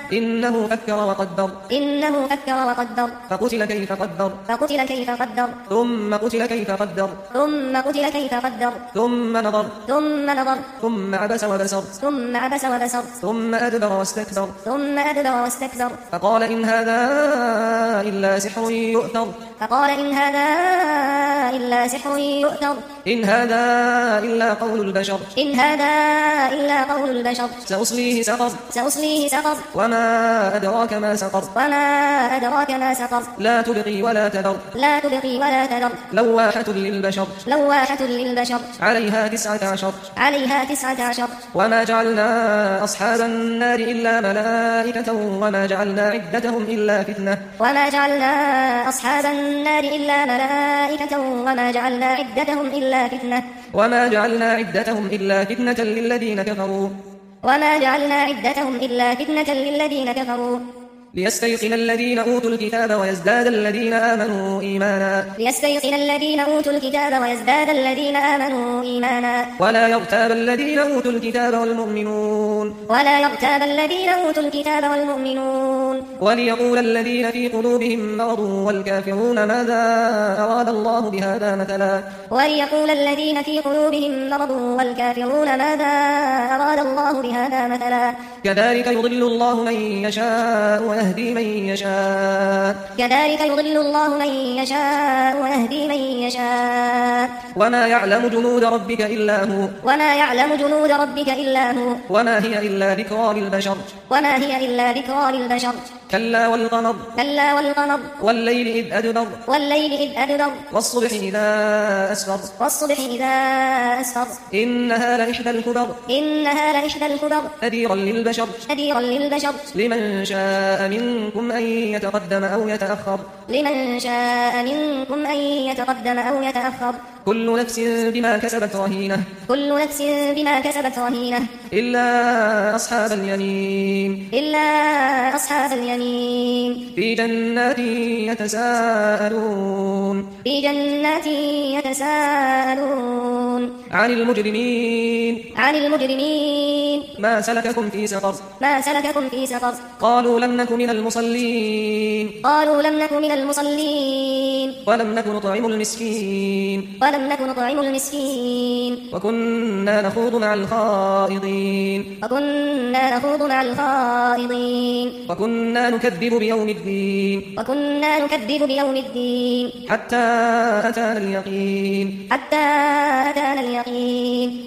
إنه فكر وقدر فقتل كيف قدر ثم قتل كيف قدر ثم نظر ثم عبس وبسر ثم أدبر واستكبر فقال إن هذا إلا سحر يؤثر إن هذا إلا قول البشر سأصليه سقر وما أدراك ما سقر لا تبقي ولا تذر لواحة للبشر عليها 19 وما جعلنا أصحاب النار إلا ملائكة وما جعلنا عدتهم إلا فتنة للذين كفروا ليستيقن الذين أوتوا الكتاب ويزداد الذين آمنوا إيمانا ولا يرتاب الذين أوتوا الكتاب والمؤمنون وليقول الذين في قلوبهم مرض والكافرون ماذا أراد الله بهذا مثلا كذلك يضل الله من يشاء ويهدي من يشاء وما يعلم جنود ربك إلا هو وما هي إلا ذكرى للبشر كلا والقمر والليل إذ أدبر والصبح إذا أسفر إنها لإحدى الكبر نذيرا للبشر لمن شاء منكم أن يتقدم أو يتأخر كل نفس بما كسبت رهينة إلا أصحاب اليمين في جنات يتساءلون عن المجرمين ما سلككم في سقر قالوا لم نك من المصلين ولم نك نطعم المسكين وكنا نخوض مع الخائضين وكنا نكذب بيوم الدين حتى أتانا اليقين